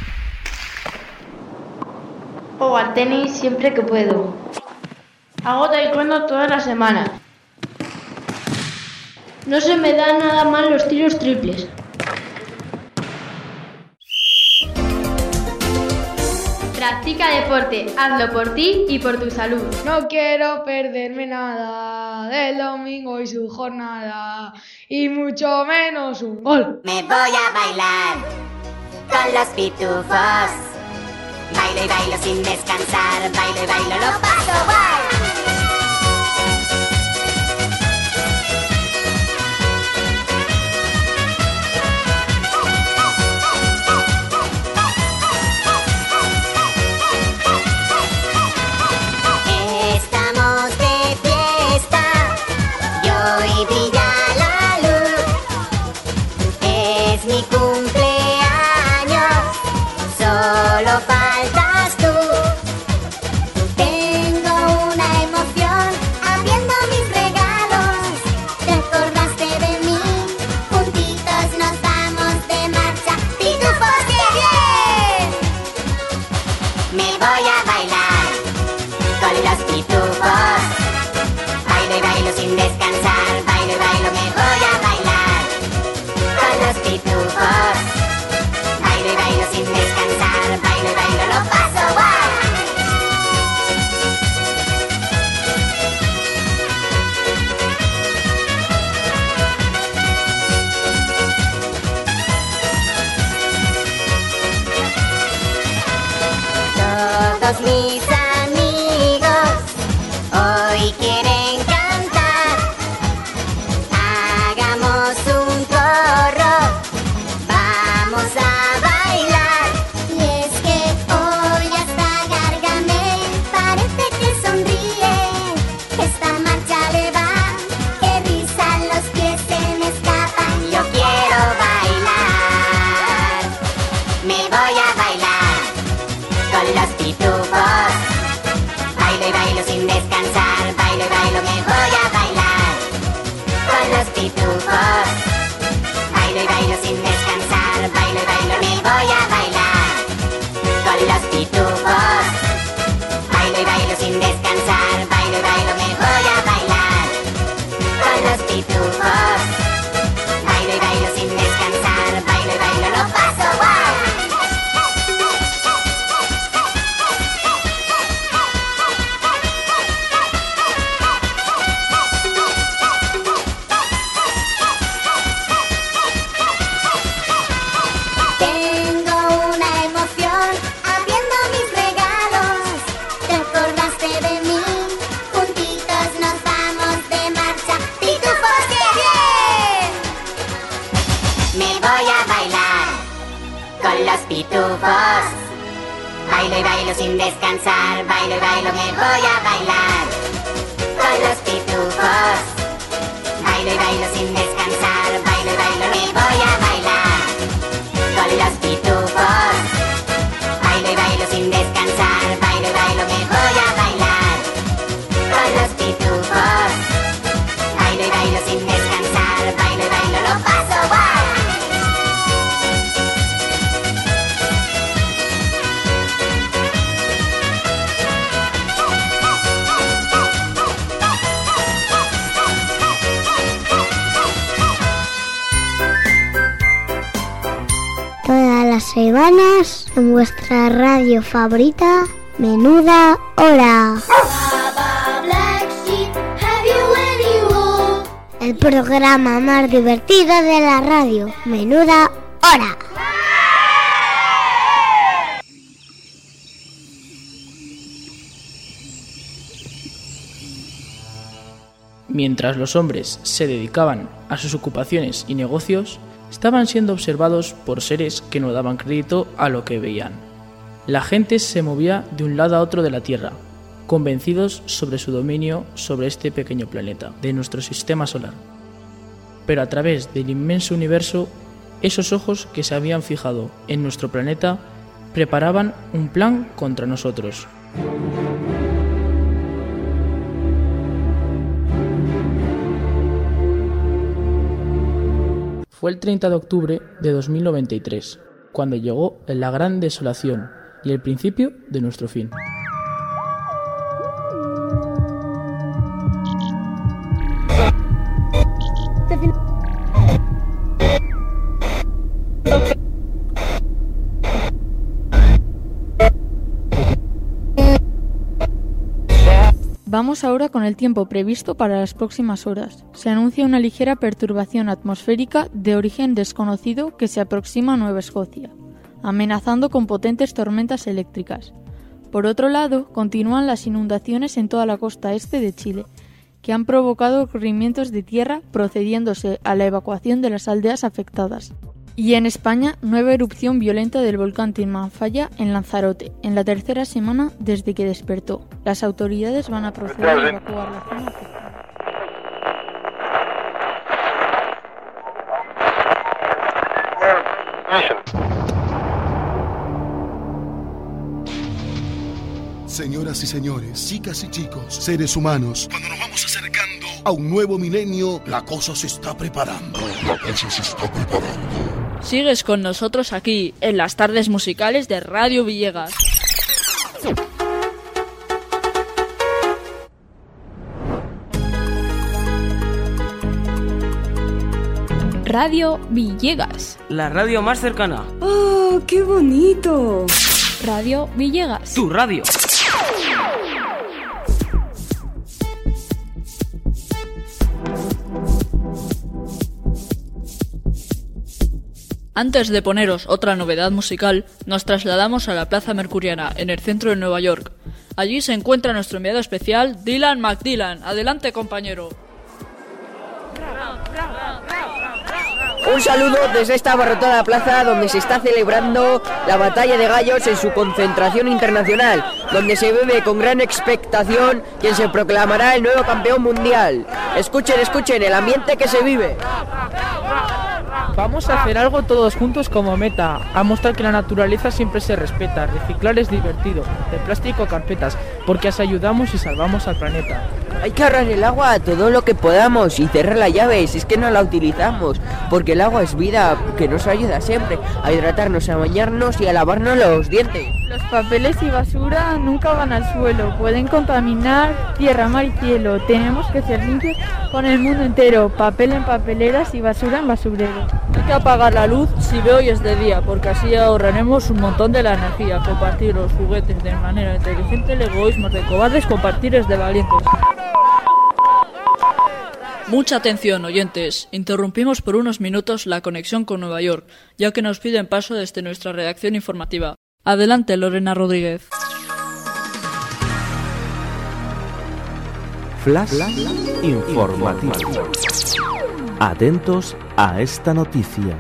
O al tenis siempre que puedo. Hago taekwondo todas las semanas. No se me dan nada mal los tiros triples. Practica deporte, hazlo por ti y por tu salud. No quiero perderme nada del domingo y su jornada, y mucho menos un gol. Me voy a bailar con los pitufos. Bailo y bailo sin descansar, bailo y bailo, lo paso guay. Estamos de fiesta y hoy brilla la luz. Es mi cumpleaños, solo faltas tú. Tengo una voy a bailar con los pitufos. Bailo y bailo sin descansar, bailo y bailo, me voy a bailar con los pitufos. Bailo y bailo sin descansar, bailo y bailo, lo paso guay. Todos mis amigos hoy quieren cantar. Hagamos un corro, vamos a bailar. Y es que hoy hasta Gargamel parece que sonríe. Esta marcha le va, que risa, los pies se me escapan. Yo quiero bailar, me voy a bailar con los pitufos. Bailo y bailo sin descansar, bailo y bailo, me voy a bailar con los pitufos. Bailo y bailo sin descansar, bailo y bailo, me voy a bailar con los pitufos. Bailo y bailo sin descansar, bailo y bailo, me voy a bailar con los pitufos. Bailo y bailo sin descansar, bailo y bailo, lo paso guay. Tengo una emoción abriendo mis regalos. Te acordaste de mí, juntitos nos vamos de marcha. ¡Pitufos, qué bien! Me voy a bailar con los pitufos. Bailo y bailo sin descansar, bailo y bailo, me voy a bailar con los pitufos. Bailo y bailo sin descansar, bailo y bailo, me voy a bailar con los pitufos. Bailo y bailo sin descansar, bailo y bailo, me voy a bailar con los pitufos. Bailo y bailo sin descansar, bailo y bailo, lo paso guay. Todas las semanas en vuestra radio favorita, Menuda Hora. El programa más divertido de la radio, Menuda Hora. Mientras los hombres se dedicaban a sus ocupaciones y negocios, estaban siendo observados por seres que no daban crédito a lo que veían. La gente se movía de un lado a otro de la Tierra, convencidos sobre su dominio sobre este pequeño planeta de nuestro sistema solar. Pero a través del inmenso universo, esos ojos que se habían fijado en nuestro planeta preparaban un plan contra nosotros. Fue el treinta de octubre de dos mil noventa y tres, cuando llegó la gran desolación y el principio de nuestro fin. Vamos ahora con el tiempo previsto para las próximas horas. Se anuncia una ligera perturbación atmosférica de origen desconocido que se aproxima a Nueva Escocia, amenazando con potentes tormentas eléctricas. Por otro lado, continúan las inundaciones en toda la costa este de Chile, que han provocado corrimientos de tierra procediéndose a la evacuación de las aldeas afectadas. Y en España, nueva erupción violenta del volcán Timanfaya en Lanzarote, en la tercera semana desde que despertó. Las autoridades van a proceder a evacuar la zona afectada. Señoras y señores, chicas y chicos, seres humanos, cuando nos vamos acercando a un nuevo milenio, la cosa se está preparando. La cosa se está preparando. Sigues con nosotros aquí, en las tardes musicales de Radio Villegas. Radio Villegas. La radio más cercana. ¡Oh, qué bonito! Radio Villegas. Tu radio. Antes de poneros otra novedad musical, nos trasladamos a la Plaza Mercuriana, en el centro de Nueva York. Allí se encuentra nuestro enviado especial, Dylan McDillan. Adelante, compañero. Un saludo desde esta abarrotada plaza donde se está celebrando la batalla de gallos en su concentración internacional, donde se vive con gran expectación quien se proclamará el nuevo campeón mundial. Escuchen, escuchen el ambiente que se vive. Vamos a hacer algo todos juntos como meta, a mostrar que la naturaleza siempre se respeta, reciclar es divertido, de plástico a carpetas, porque así ayudamos y salvamos al planeta. Hay que ahorrar el agua todo lo que podamos y cerrar la llave si es que no la utilizamos, porque el agua es vida, que nos ayuda siempre a hidratarnos, a bañarnos y a lavarnos los dientes. Los papeles y basura nunca van al suelo, pueden contaminar tierra, mar y cielo. Tenemos que ser limpios con el mundo entero, papel en papeleras y basura en basurero. Hay que apagar la luz si ve hoy es de día, porque así ahorraremos un montón de la energía. Compartir los juguetes de manera inteligente, el egoísmo es de cobardes, compartir es de valientes. Mucha atención, oyentes. Interrumpimos por unos minutos la conexión con Nueva York, ya que nos piden paso desde nuestra redacción informativa. Adelante, Lorena Rodríguez. Flash informativo. Atentos a esta noticia.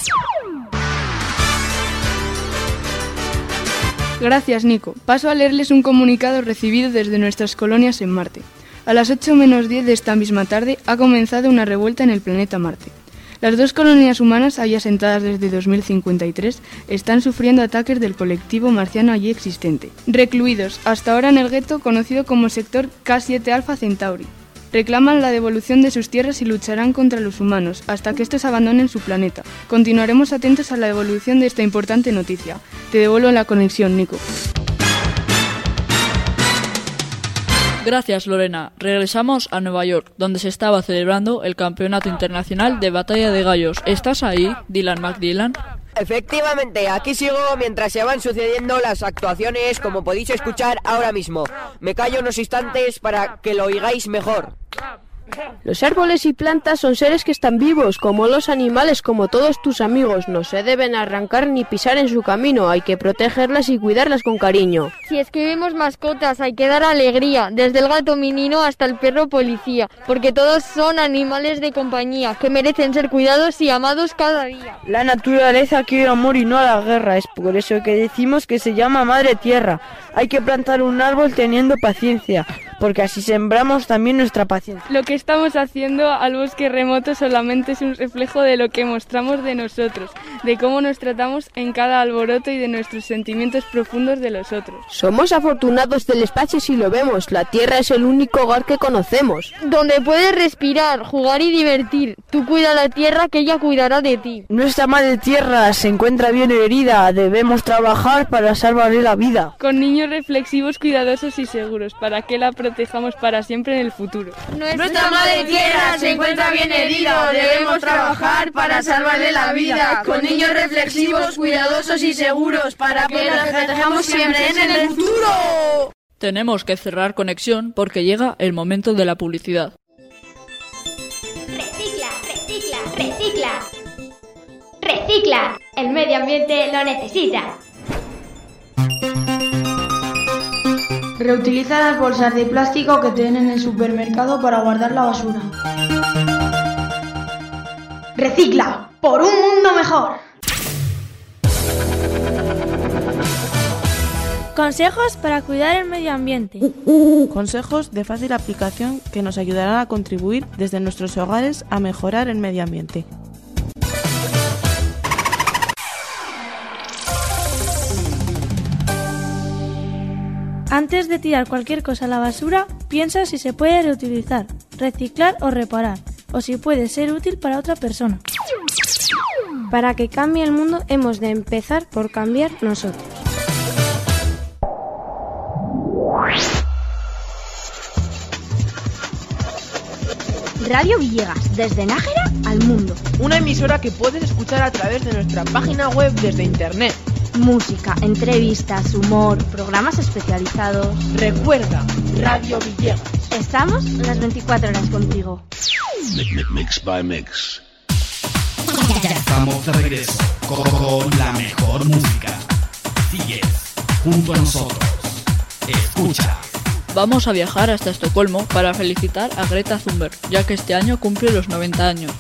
Gracias, Nico. Paso a leerles un comunicado recibido desde nuestras colonias en Marte. A las ocho menos diez de esta misma tarde ha comenzado una revuelta en el planeta Marte. Las dos colonias humanas, allí asentadas desde dos mil cincuenta y tres, están sufriendo ataques del colectivo marciano allí existente. Recluidos hasta ahora en el gueto conocido como sector K siete Alpha Centauri. Reclaman la devolución de sus tierras y lucharán contra los humanos hasta que estos abandonen su planeta. Continuaremos atentos a la evolución de esta importante noticia. Te devuelvo la conexión, Nico. Gracias, Lorena. Regresamos a Nueva York, donde se estaba celebrando el Campeonato Internacional de Batalla de Gallos. ¿Estás ahí, Dylan McDillan? Efectivamente, aquí sigo mientras se van sucediendo las actuaciones, como podéis escuchar ahora mismo. Me callo unos instantes para que lo oigáis mejor. Los árboles y plantas son seres que están vivos, como los animales, como todos tus amigos. No se deben arrancar ni pisar en su camino, hay que protegerlas y cuidarlas con cariño. Si escribimos mascotas, hay que dar alegría, desde el gato menino hasta el perro policía, porque todos son animales de compañía, que merecen ser cuidados y amados cada día. La naturaleza quiere amor y no a la guerra, es por eso que decimos que se llama Madre Tierra. Hay que plantar un árbol teniendo paciencia, porque así sembramos también nuestra paciencia. Lo que estamos haciendo al bosque remoto solamente es un reflejo de lo que mostramos de nosotros, de cómo nos tratamos en cada alboroto y de nuestros sentimientos profundos de los otros. Somos afortunados del espacio si lo vemos, la Tierra es el único hogar que conocemos. Donde puedes respirar, jugar y divertir. Tú cuida la Tierra que ella cuidará de ti. Nuestra Madre Tierra se encuentra bien herida, debemos trabajar para salvarle la vida. Con niños reflexivos, cuidadosos y seguros, para que la protejamos para siempre en el futuro. Nuestra Madre Tierra se encuentra bien herida, debemos trabajar para salvarle la vida, con niños reflexivos, cuidadosos y seguros, para que la protejamos siempre en el futuro. Tenemos que cerrar conexión porque llega el momento de la publicidad. Recicla, recicla, recicla. Recicla, el medio ambiente lo necesita. Reutiliza las bolsas de plástico que te den en el supermercado para guardar la basura. Recicla, por un mundo mejor. Consejos para cuidar el medio ambiente. Consejos de fácil aplicación que nos ayudarán a contribuir desde nuestros hogares a mejorar el medio ambiente. Antes de tirar cualquier cosa a la basura, piensa si se puede reutilizar, reciclar o reparar, o si puede ser útil para otra persona. Para que cambie el mundo, hemos de empezar por cambiar nosotros. Radio Villegas, desde Nájera al mundo. Una emisora que puedes escuchar a través de nuestra página web desde internet. Música, entrevistas, humor, programas especializados. Recuerda, Radio Villegas. Estamos las veinticuatro horas contigo. Mix by Mix. Ya estamos de regreso con la mejor música. Sigues junto a nosotros. Escucha. Vamos a viajar hasta Estocolmo para felicitar a Greta Thunberg, ya que este año cumple los noventa años.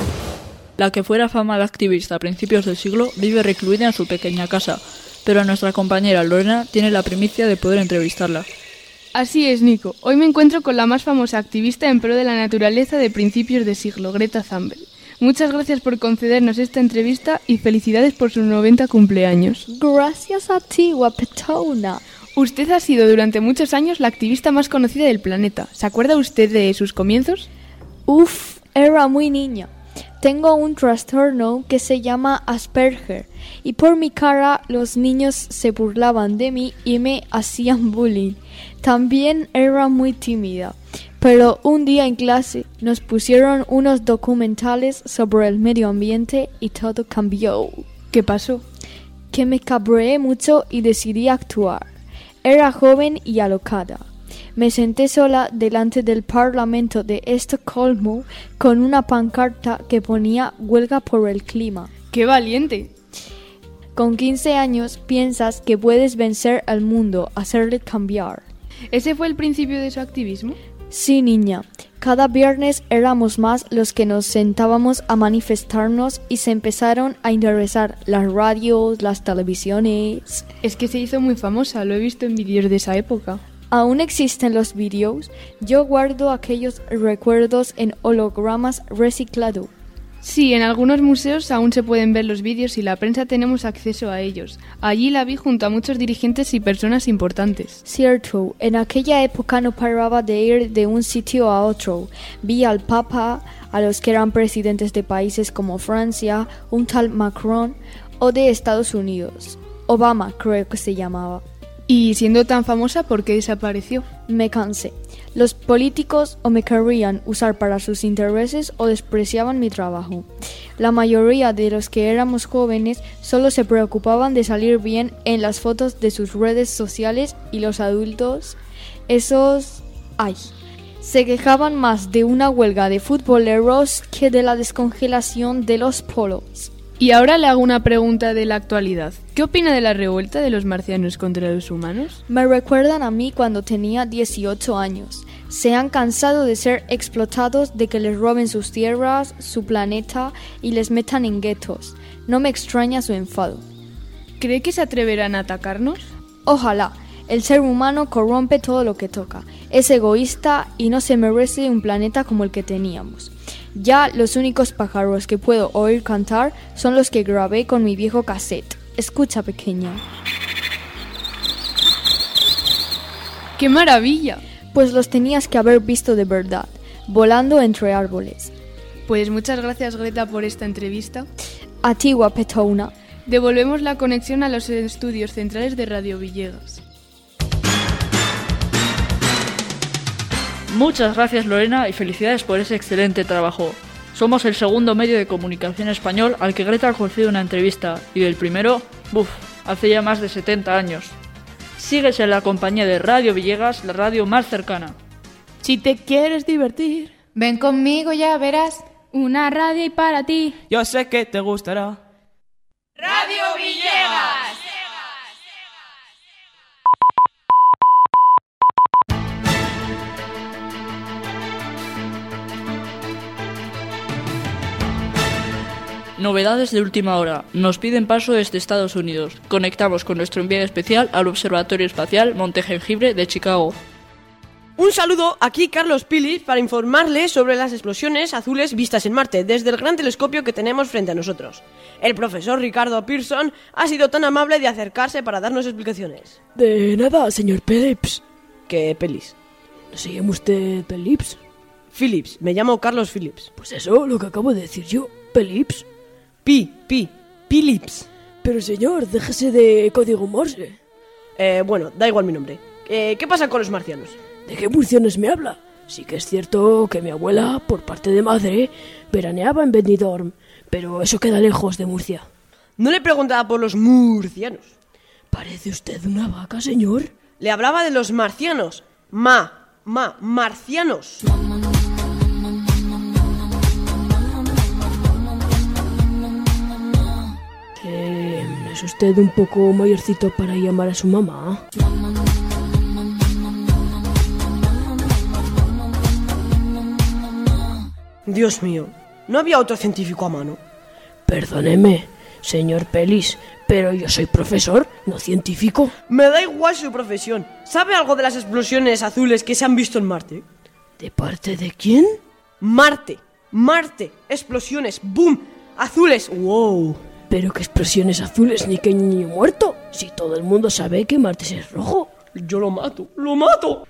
La que fuera afamada activista a principios del siglo vive recluida en su pequeña casa, pero nuestra compañera Lorena tiene la primicia de poder entrevistarla. Así es, Nico. Hoy me encuentro con la más famosa activista en pro de la naturaleza de principios de siglo, Greta Thunberg. Muchas gracias por concedernos esta entrevista y felicidades por su noventa cumpleaños. Gracias a ti, guapetona. Usted ha sido durante muchos años la activista más conocida del planeta. ¿Se acuerda usted de sus comienzos? Uf, era muy niña. Tengo un trastorno que se llama Asperger y por mi cara los niños se burlaban de mí y me hacían bullying. También era muy tímida, pero un día en clase nos pusieron unos documentales sobre el medio ambiente y todo cambió. ¿Qué pasó? Que me cabreé mucho y decidí actuar. Era joven y alocada. Me senté sola delante del Parlamento de Estocolmo con una pancarta que ponía huelga por el clima. ¡Qué valiente! Con quince años piensas que puedes vencer al mundo, hacerle cambiar. ¿Ese fue el principio de su activismo? Sí, niña. Cada viernes éramos más los que nos sentábamos a manifestarnos y se empezaron a interesar las radios, las televisiones. Es que se hizo muy famosa, lo he visto en vídeos de esa época. Aún existen los vídeos. Yo guardo aquellos recuerdos en hologramas reciclados. Sí, en algunos museos aún se pueden ver los vídeos y la prensa tenemos acceso a ellos. Allí la vi junto a muchos dirigentes y personas importantes. Cierto, en aquella época no paraba de ir de un sitio a otro. Vi al Papa, a los que eran presidentes de países como Francia, un tal Macron, o de Estados Unidos. Obama, creo que se llamaba. Y siendo tan famosa, ¿por qué desapareció? Me cansé. Los políticos o me querían usar para sus intereses o despreciaban mi trabajo. La mayoría de los que éramos jóvenes solo se preocupaban de salir bien en las fotos de sus redes sociales y los adultos, esos... ¡ay! Se quejaban más de una huelga de futboleros que de la descongelación de los polos. Y ahora le hago una pregunta de la actualidad. ¿Qué opina de la revuelta de los marcianos contra los humanos? Me recuerdan a mí cuando tenía dieciocho años. Se han cansado de ser explotados, de que les roben sus tierras, su planeta y les metan en guetos. No me extraña su enfado. ¿Cree que se atreverán a atacarnos? Ojalá. El ser humano corrompe todo lo que toca. Es egoísta y no se merece un planeta como el que teníamos. Ya los únicos pájaros que puedo oír cantar son los que grabé con mi viejo cassette. Escucha, pequeña. ¡Qué maravilla! Pues los tenías que haber visto de verdad, volando entre árboles. Pues muchas gracias, Greta, por esta entrevista. A ti, guapetona. Devolvemos la conexión a los estudios centrales de Radio Villegas. Muchas gracias, Lorena, y felicidades por ese excelente trabajo. Somos el segundo medio de comunicación español al que Greta ha concedido una entrevista, y el primero, buf, hace ya más de setenta años. Síguese en la compañía de Radio Villegas, la radio más cercana. Si te quieres divertir, ven conmigo, ya verás. Una radio y para ti. Yo sé que te gustará. Radio Villegas. Novedades de última hora. Nos piden paso desde Estados Unidos. Conectamos con nuestro enviado especial al Observatorio Espacial Monte Jengibre de Chicago. Un saludo, aquí Carlos Phillips para informarles sobre las explosiones azules vistas en Marte desde el gran telescopio que tenemos frente a nosotros. El profesor Ricardo Pearson ha sido tan amable de acercarse para darnos explicaciones. De nada, señor Phillips. ¿Qué Pelis? ¿No se llama usted Phillips? Phillips, me llamo Carlos Phillips. Pues eso, lo que acabo de decir yo, Phillips. Pi, pi, Phillips. Pero señor, déjese de código Morse. Eh, bueno, da igual mi nombre. Eh, ¿Qué pasa con los marcianos? ¿De qué murcianos me habla? Sí que es cierto que mi abuela, por parte de madre, veraneaba en Benidorm, pero eso queda lejos de Murcia. No le preguntaba por los murcianos. ¿Parece usted una vaca, señor? Le hablaba de los marcianos. Ma, ma, marcianos. Eh, ¿Es usted un poco mayorcito para llamar a su mamá? Dios mío, ¿no había otro científico a mano? Perdóneme, señor Pelis, pero yo soy profesor, no científico. Me da igual su profesión. ¿Sabe algo de las explosiones azules que se han visto en Marte? ¿De parte de quién? Marte, Marte, explosiones, boom, azules, wow. Pero qué explosiones azules, ni que niño muerto. Si todo el mundo sabe que Marte es rojo. Yo lo mato, lo mato.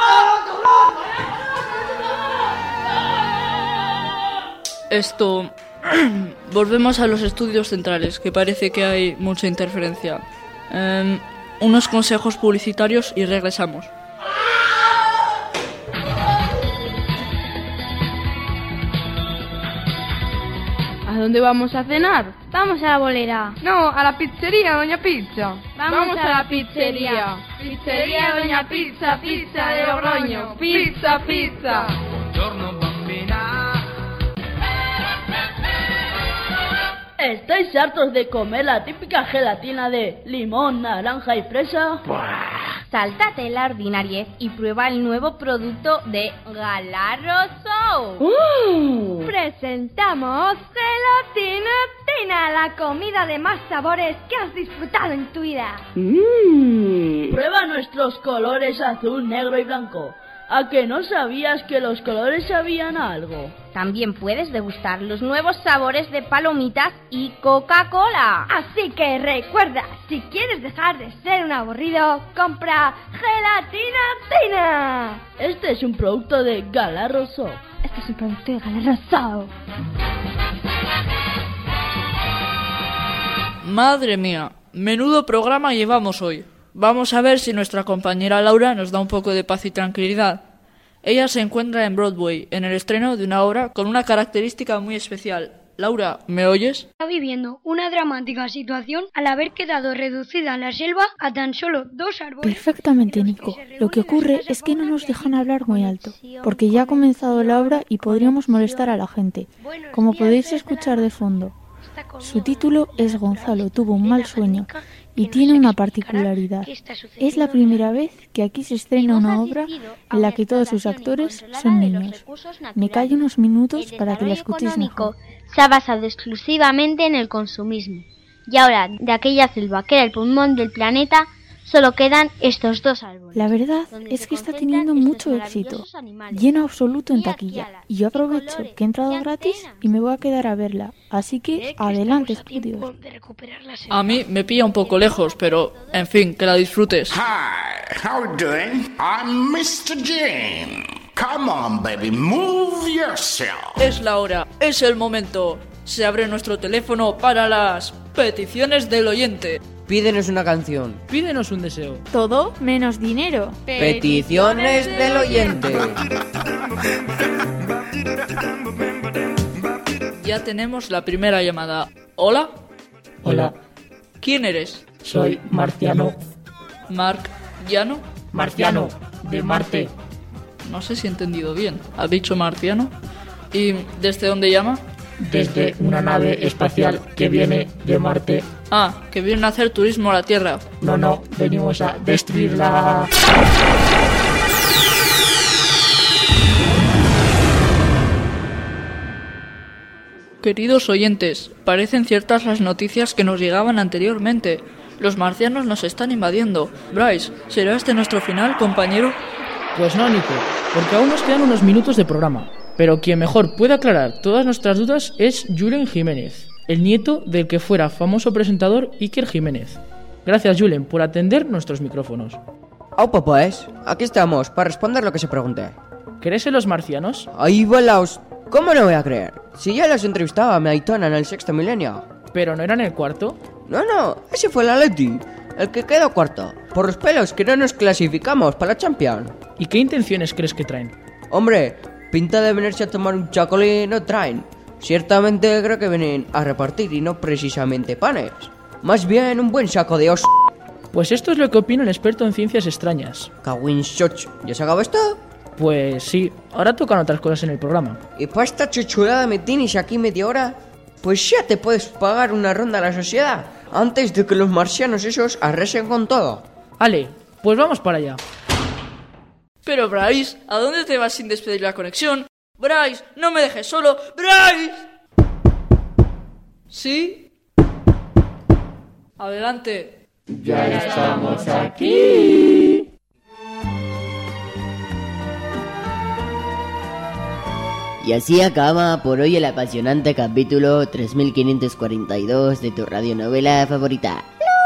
Esto... Volvemos a los estudios centrales, que parece que hay mucha interferencia. Eh, unos consejos publicitarios y regresamos. ¿A dónde vamos a cenar? Vamos a la bolera. No, a la pizzería, Doña Pizza. Vamos, Vamos a, a la pizzería. Pizzería Doña Pizza, pizza de Logroño. Pizza, pizza. Buongiorno, bambina. ¿Estáis hartos de comer la típica gelatina de limón, naranja y fresa? Sáltate la ordinariez y prueba el nuevo producto de Galarroso. Uh. Presentamos Gelatina Tina, la comida de más sabores que has disfrutado en tu vida. Mm. Prueba nuestros colores azul, negro y blanco. ¿A que no sabías que los colores sabían a algo? También puedes degustar los nuevos sabores de palomitas y Coca-Cola. Así que recuerda, si quieres dejar de ser un aburrido, compra Gelatina Tina. Este es un producto de Galarroso. Este es un producto de Galarroso. Madre mía, menudo programa llevamos hoy. Vamos a ver si nuestra compañera Laura nos da un poco de paz y tranquilidad. Ella se encuentra en Broadway, en el estreno de una obra con una característica muy especial. Laura, ¿me oyes? Está viviendo una dramática situación al haber quedado reducida la selva a tan solo dos árboles. Perfectamente, Nico. Lo que ocurre es que no nos dejan hablar muy alto, porque ya ha comenzado la obra y podríamos molestar a la gente, como podéis escuchar de fondo. Su título es Gonzalo tuvo un mal sueño y tiene una particularidad. Es la primera vez que aquí se estrena una obra en la que todos sus actores son niños. Me callo unos minutos para que la escuchéis mejor. Se ha basado exclusivamente en el consumismo. Y ahora, de aquella selva que era el pulmón del planeta, solo quedan estos dos árboles. La verdad es que está teniendo mucho éxito, lleno absoluto en taquilla. Y yo aprovecho que he entrado gratis y me voy a quedar a verla. Así que adelante, estudios. A mí me pilla un poco lejos, pero en fin, que la disfrutes. Hi, how are you doing? I'm mister Jim. Come on, baby, move yourself. Es la hora, es el momento. Se abre nuestro teléfono para las peticiones del oyente. Pídenos una canción. Pídenos un deseo. Todo menos dinero. Peticiones del oyente. Ya tenemos la primera llamada. ¿Hola? Hola. ¿Quién eres? Soy Marciano. ¿Marc Llano? Marciano, de Marte. No sé si he entendido bien. ¿Ha dicho marciano? ¿Y desde dónde llama? Desde una nave espacial que viene de Marte. Ah, que vienen a hacer turismo a la Tierra. No, no, venimos a destruirla. Queridos oyentes, parecen ciertas las noticias que nos llegaban anteriormente. Los marcianos nos están invadiendo. Bryce, ¿será este nuestro final, compañero? Pues no, Nico, porque aún nos quedan unos minutos de programa. Pero quien mejor puede aclarar todas nuestras dudas es Julen Jiménez, el nieto del que fuera famoso presentador Iker Jiménez. Gracias, Julen, por atender nuestros micrófonos. Aupa, pues, aquí estamos, para responder lo que se pregunte. ¿Crees en los marcianos? Ahí va la os... ¿Cómo no voy a creer? Si ya los entrevistaba a mi Aitona en el sexto milenio. ¿Pero no era en el cuarto? No, no, ese fue el Atleti, el que quedó cuarto. Por los pelos que no nos clasificamos para la Champions. ¿Y qué intenciones crees que traen? Hombre, pinta de venirse a tomar un chacolí no traen. Ciertamente creo que vienen a repartir y no precisamente panes. Más bien un buen saco de os... Pues esto es lo que opina el experto en ciencias extrañas. Kawin Shoch, ¿ya se acabó esto? Pues sí, ahora tocan otras cosas en el programa. ¿Y para esta chuchulada me tienes aquí media hora? Pues ya te puedes pagar una ronda a la sociedad antes de que los marcianos esos arresen con todo. Ale, pues vamos para allá. Pero Bryce, ¿a dónde te vas sin despedir la conexión? Bryce, no me dejes solo. Bryce. ¿Sí? Adelante. Ya estamos aquí. Y así acaba por hoy el apasionante capítulo tres mil quinientos cuarenta y dos de tu radionovela favorita.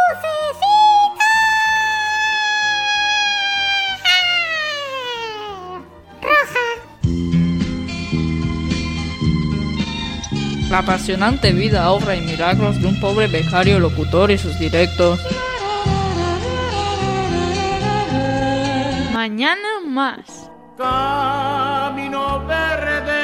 La apasionante vida, obra y milagros de un pobre becario locutor y sus directos. Mañana más. Camino verde.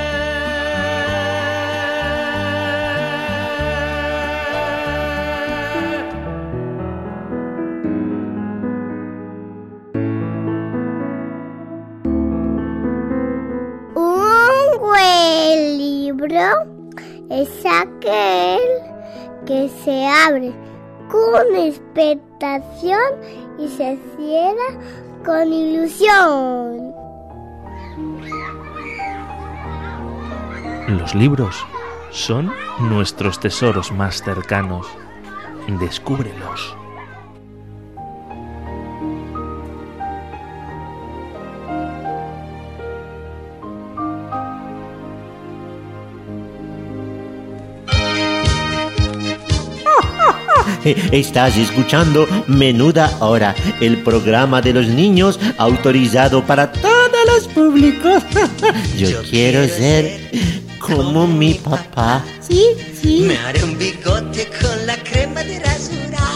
Un buen libro es aquel que se abre con expectación y se cierra con ilusión. Los libros son nuestros tesoros más cercanos. Descúbrelos. Estás escuchando Menuda Hora, el programa de los niños autorizado para todos los públicos. Yo, Yo quiero, quiero ser como mi papá. Sí, sí. Me haré un bigote con la crema de rasurar.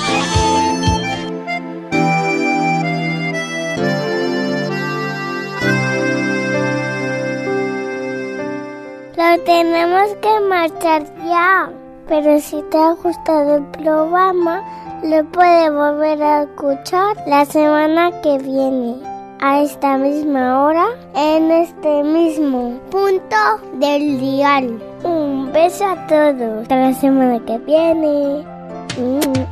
Lo tenemos que marchar ya. Pero si te ha gustado el programa, lo puedes volver a escuchar la semana que viene, a esta misma hora, en este mismo punto del dial. Un beso a todos. Hasta la semana que viene. Mm.